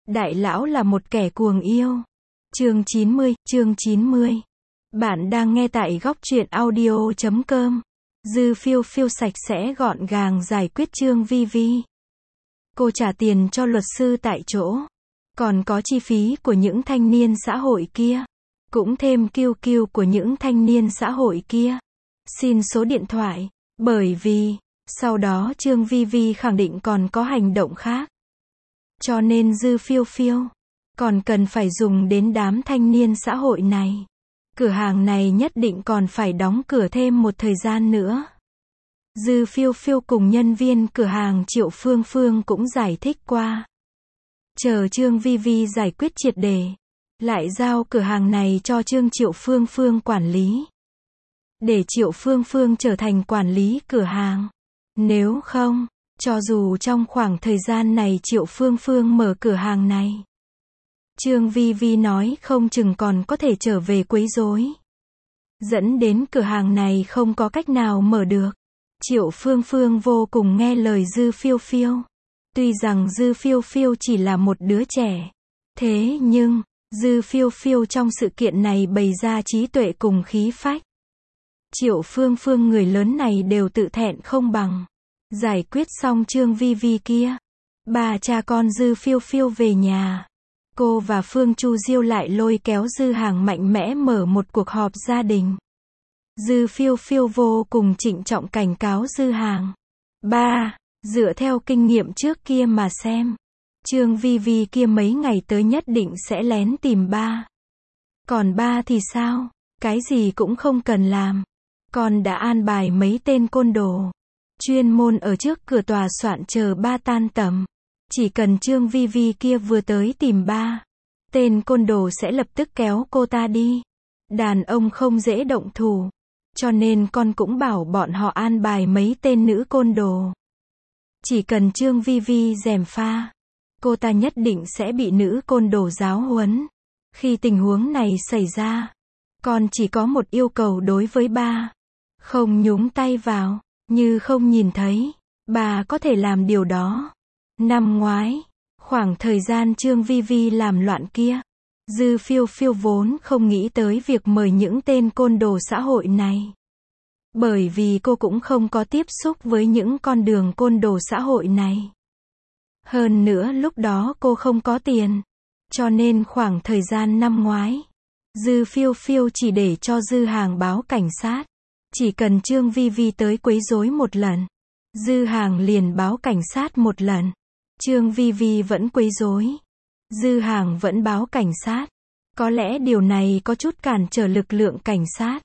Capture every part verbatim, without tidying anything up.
Đại lão là một kẻ cuồng yêu. Chương chín mươi, chương chín mươi. Bạn đang nghe tại góc truyện audio chấm com. Dư phiêu phiêu sạch sẽ gọn gàng giải quyết Trương Vi Vi. Cô trả tiền cho luật sư tại chỗ. Còn có chi phí của những thanh niên xã hội kia. Cũng thêm kiu kiu của những thanh niên xã hội kia. Xin số điện thoại. Bởi vì, sau đó Trương Vi Vi khẳng định còn có hành động khác. Cho nên Dư phiêu phiêu còn cần phải dùng đến đám thanh niên xã hội này. Cửa hàng này nhất định còn phải đóng cửa thêm một thời gian nữa. Dư phiêu phiêu cùng nhân viên cửa hàng Triệu Phương Phương cũng giải thích qua. Chờ Trương Vi Vi giải quyết triệt để, lại giao cửa hàng này cho Trương Triệu Phương Phương quản lý. Để Triệu Phương Phương trở thành quản lý cửa hàng. Nếu không, cho dù trong khoảng thời gian này Triệu Phương Phương mở cửa hàng này, Trương Vi Vi nói không chừng còn có thể trở về quấy rối. Dẫn đến cửa hàng này không có cách nào mở được. Triệu Phương Phương vô cùng nghe lời Dư phiêu phiêu. Tuy rằng Dư phiêu phiêu chỉ là một đứa trẻ. Thế nhưng, Dư phiêu phiêu trong sự kiện này bày ra trí tuệ cùng khí phách. Triệu Phương Phương người lớn này đều tự thẹn không bằng. Giải quyết xong Trương Vi Vi kia, bà cha con Dư phiêu phiêu về nhà. Cô và Phương Chu Diêu lại lôi kéo Dư Hàng mạnh mẽ mở một cuộc họp gia đình. Dư phiêu phiêu vô cùng trịnh trọng cảnh cáo Dư Hàng. Ba, dựa theo kinh nghiệm trước kia mà xem, Trương Vi Vi kia mấy ngày tới nhất định sẽ lén tìm ba. Còn ba thì sao? Cái gì cũng không cần làm. Con đã an bài mấy tên côn đồ chuyên môn ở trước cửa tòa soạn chờ ba tan tầm. Chỉ cần Trương Vi Vi kia vừa tới tìm ba, tên côn đồ sẽ lập tức kéo cô ta đi. Đàn ông không dễ động thủ, cho nên con cũng bảo bọn họ an bài mấy tên nữ côn đồ. Chỉ cần Trương Vi Vi gièm pha, cô ta nhất định sẽ bị nữ côn đồ giáo huấn. Khi tình huống này xảy ra, con chỉ có một yêu cầu đối với ba. Không nhúng tay vào, như không nhìn thấy. Bà có thể làm điều đó. Năm ngoái, khoảng thời gian Trương Vi Vi làm loạn kia, Dư phiêu phiêu vốn không nghĩ tới việc mời những tên côn đồ xã hội này. Bởi vì cô cũng không có tiếp xúc với những con đường côn đồ xã hội này. Hơn nữa lúc đó cô không có tiền. Cho nên khoảng thời gian năm ngoái, Dư phiêu phiêu chỉ để cho Dư Hàng báo cảnh sát. Chỉ cần Trương Vi Vi tới quấy rối một lần, Dư Hàng liền báo cảnh sát một lần. Trương Vi Vi vẫn quấy rối, Dư Hàng vẫn báo cảnh sát. Có lẽ điều này có chút cản trở lực lượng cảnh sát.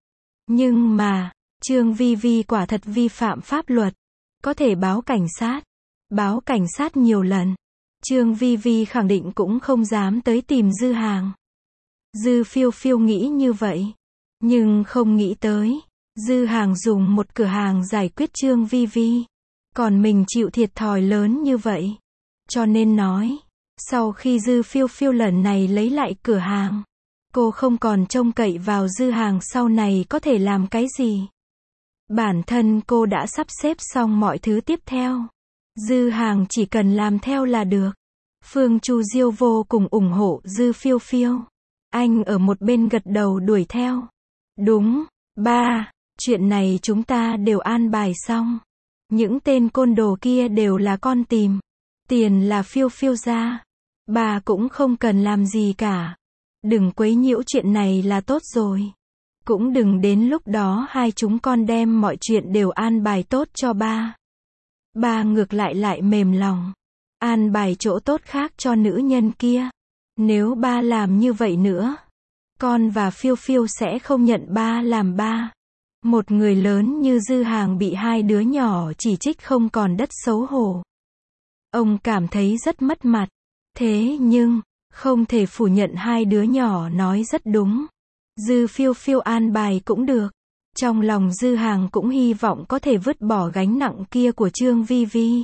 Nhưng mà, Trương Vi Vi quả thật vi phạm pháp luật. Có thể báo cảnh sát. Báo cảnh sát nhiều lần. Trương Vi Vi khẳng định cũng không dám tới tìm Dư Hàng. Dư phiêu phiêu nghĩ như vậy. Nhưng không nghĩ tới, Dư Hàng dùng một cửa hàng giải quyết Trương Vi Vi. Còn mình chịu thiệt thòi lớn như vậy. Cho nên nói, sau khi Dư phiêu phiêu lần này lấy lại cửa hàng, cô không còn trông cậy vào Dư Hàng sau này có thể làm cái gì. Bản thân cô đã sắp xếp xong mọi thứ tiếp theo. Dư Hàng chỉ cần làm theo là được. Phương Chu Diêu vô cùng ủng hộ Dư phiêu phiêu. Anh ở một bên gật đầu đuổi theo. Đúng, ba, chuyện này chúng ta đều an bài xong. Những tên côn đồ kia đều là con tìm. Tiền là phiêu phiêu ra. Bà cũng không cần làm gì cả. Đừng quấy nhiễu chuyện này là tốt rồi. Cũng đừng đến lúc đó hai chúng con đem mọi chuyện đều an bài tốt cho ba. Ba ngược lại lại mềm lòng. An bài chỗ tốt khác cho nữ nhân kia. Nếu ba làm như vậy nữa, con và phiêu phiêu sẽ không nhận ba làm ba. Một người lớn như Dư Hàng bị hai đứa nhỏ chỉ trích không còn đất xấu hổ. Ông cảm thấy rất mất mặt. Thế nhưng, không thể phủ nhận hai đứa nhỏ nói rất đúng. Dư phiêu phiêu an bài cũng được. Trong lòng Dư Hàng cũng hy vọng có thể vứt bỏ gánh nặng kia của Trương Vi Vi.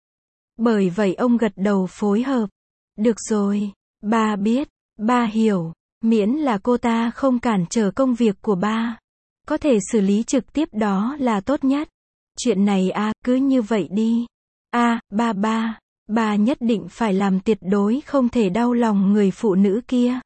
Bởi vậy ông gật đầu phối hợp. Được rồi, ba biết, ba hiểu, miễn là cô ta không cản trở công việc của ba. Có thể xử lý trực tiếp đó là tốt nhất. Chuyện này a, à, cứ như vậy đi. A, à, ba ba, Ba nhất định phải làm, tuyệt đối không thể đau lòng người phụ nữ kia.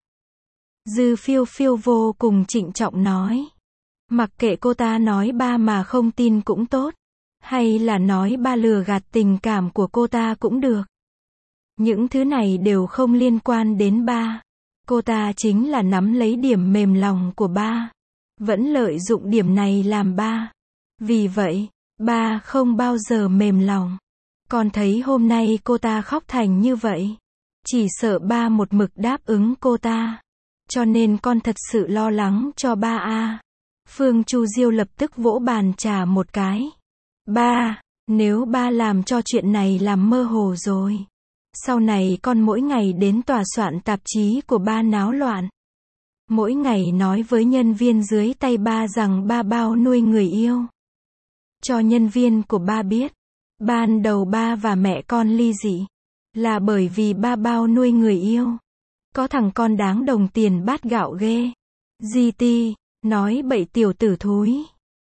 Dư Phiêu Phiêu vô cùng trịnh trọng nói. Mặc kệ cô ta nói ba mà không tin cũng tốt. Hay là nói ba lừa gạt tình cảm của cô ta cũng được. Những thứ này đều không liên quan đến ba. Cô ta chính là nắm lấy điểm mềm lòng của ba. Vẫn lợi dụng điểm này làm ba. Vì vậy, ba không bao giờ mềm lòng. Con thấy hôm nay cô ta khóc thành như vậy. Chỉ sợ ba một mực đáp ứng cô ta. Cho nên con thật sự lo lắng cho ba a. Phương Chu Diêu lập tức vỗ bàn chà một cái. Ba, nếu ba làm cho chuyện này làm mơ hồ rồi. Sau này con mỗi ngày đến tòa soạn tạp chí của ba náo loạn. Mỗi ngày nói với nhân viên dưới tay ba rằng ba bao nuôi người yêu. Cho nhân viên của ba biết. Ban đầu ba và mẹ con ly dị. Là bởi vì ba bao nuôi người yêu. Có thằng con đáng đồng tiền bát gạo ghê. giê tê, nói bậy tiểu tử thúi.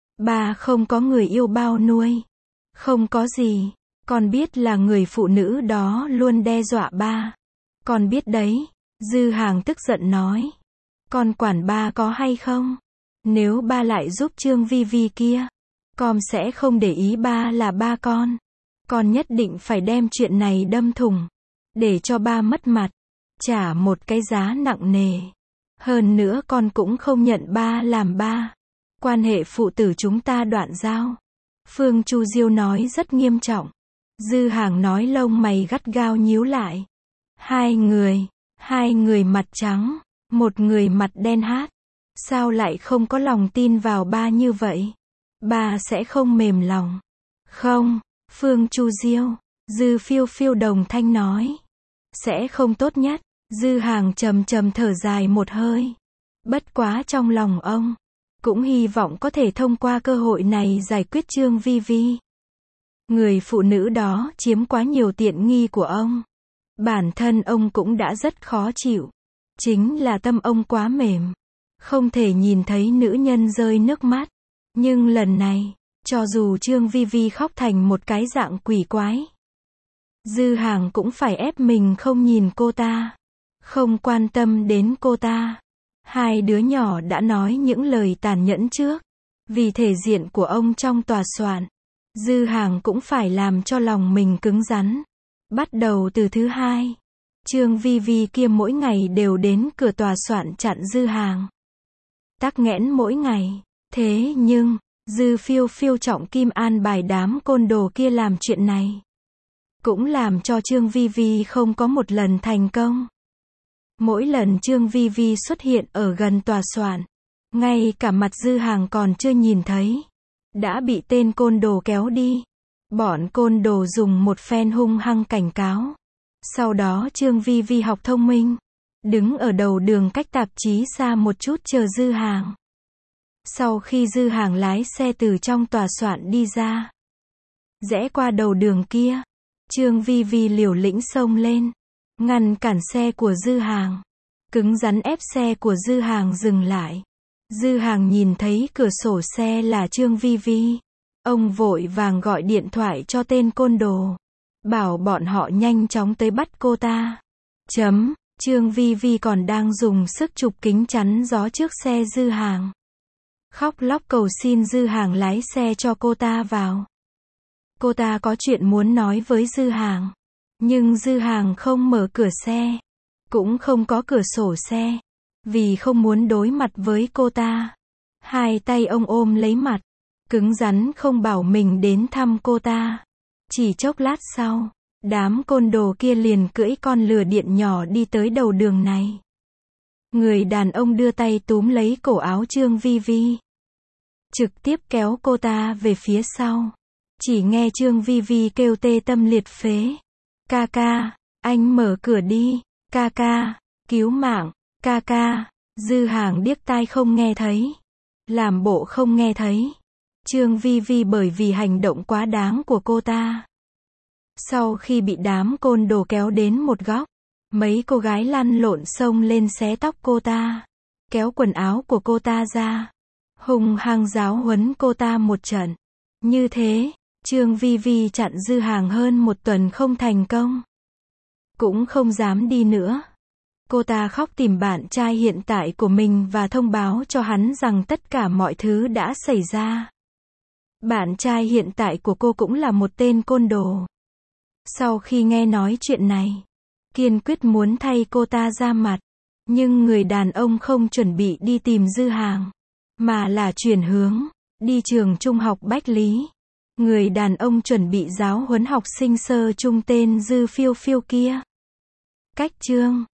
Ba không có người yêu bao nuôi. Không có gì. Con biết là người phụ nữ đó luôn đe dọa ba. Con biết đấy. Dư Hàng tức giận nói. Con quản ba có hay không? Nếu ba lại giúp Trương Vi Vi kia, con sẽ không để ý ba là ba con. Con nhất định phải đem chuyện này đâm thủng. Để cho ba mất mặt. Trả một cái giá nặng nề. Hơn nữa con cũng không nhận ba làm ba. Quan hệ phụ tử chúng ta đoạn giao. Phương Chu Diêu nói rất nghiêm trọng. Dư Hàng nói lông mày gắt gao nhíu lại. Hai người, hai người mặt trắng, một người mặt đen hát. Sao lại không có lòng tin vào ba như vậy? Ba sẽ không mềm lòng. Không, Phương Chu Diêu, Dư Phiêu Phiêu đồng thanh nói. Sẽ không tốt nhất. Dư Hàng trầm trầm thở dài một hơi. Bất quá trong lòng ông, cũng hy vọng có thể thông qua cơ hội này giải quyết Trương Vi Vi. Người phụ nữ đó chiếm quá nhiều tiện nghi của ông. Bản thân ông cũng đã rất khó chịu. Chính là tâm ông quá mềm. Không thể nhìn thấy nữ nhân rơi nước mắt. Nhưng lần này, cho dù Trương Vi Vi khóc thành một cái dạng quỷ quái, Dư Hàng cũng phải ép mình không nhìn cô ta. Không quan tâm đến cô ta. Hai đứa nhỏ đã nói những lời tàn nhẫn trước. Vì thể diện của ông trong tòa soạn, Dư Hàng cũng phải làm cho lòng mình cứng rắn. Bắt đầu từ thứ hai, Trương Vi Vi kia mỗi ngày đều đến cửa tòa soạn chặn Dư Hàng. Tắc nghẽn mỗi ngày. Thế nhưng, Dư Phiêu Phiêu trọng kim an bài đám côn đồ kia làm chuyện này. Cũng làm cho Trương Vi Vi không có một lần thành công. Mỗi lần Trương Vi Vi xuất hiện ở gần tòa soạn, ngay cả mặt Dư Hàng còn chưa nhìn thấy, đã bị tên côn đồ kéo đi. Bọn côn đồ dùng một phen hung hăng cảnh cáo. Sau đó Trương Vi Vi học thông minh, đứng ở đầu đường cách tạp chí xa một chút chờ Dư Hàng. Sau khi Dư Hàng lái xe từ trong tòa soạn đi ra, rẽ qua đầu đường kia, Trương Vi Vi liều lĩnh xông lên, ngăn cản xe của Dư Hàng, cứng rắn ép xe của Dư Hàng dừng lại. Dư Hàng nhìn thấy cửa sổ xe là Trương Vi Vi. Ông vội vàng gọi điện thoại cho tên côn đồ, bảo bọn họ nhanh chóng tới bắt cô ta. Chấm, Trương Vi Vi còn đang dùng sức chụp kính chắn gió trước xe Dư Hàng. Khóc lóc cầu xin Dư Hàng lái xe cho cô ta vào. Cô ta có chuyện muốn nói với Dư Hàng. Nhưng Dư Hàng không mở cửa xe, cũng không có cửa sổ xe, vì không muốn đối mặt với cô ta. Hai tay ông ôm lấy mặt, cứng rắn không bảo mình đến thăm cô ta. Chỉ chốc lát sau, đám côn đồ kia liền cưỡi con lừa điện nhỏ đi tới đầu đường này. Người đàn ông đưa tay túm lấy cổ áo Trương Vi Vi, trực tiếp kéo cô ta về phía sau. Chỉ nghe Trương Vi Vi kêu tê tâm liệt phế. Ca ca, anh mở cửa đi. Ca ca, cứu mạng. Ca ca. Dư Hàng điếc tai không nghe thấy, làm bộ không nghe thấy. Trương Vi Vi bởi vì hành động quá đáng của cô ta, sau khi bị đám côn đồ kéo đến một góc, mấy cô gái lăn lộn xông lên xé tóc cô ta, kéo quần áo của cô ta ra, hung hăng giáo huấn cô ta một trận. Như thế, Trương Vi Vi chặn Dư Hàng hơn một tuần không thành công. Cũng không dám đi nữa. Cô ta khóc tìm bạn trai hiện tại của mình và thông báo cho hắn rằng tất cả mọi thứ đã xảy ra. Bạn trai hiện tại của cô cũng là một tên côn đồ. Sau khi nghe nói chuyện này, kiên quyết muốn thay cô ta ra mặt. Nhưng người đàn ông không chuẩn bị đi tìm Dư Hàng, mà là chuyển hướng, đi trường trung học Bách Lý. Người đàn ông chuẩn bị giáo huấn học sinh sơ trung tên Dư Phiêu Phiêu kia. Cách chương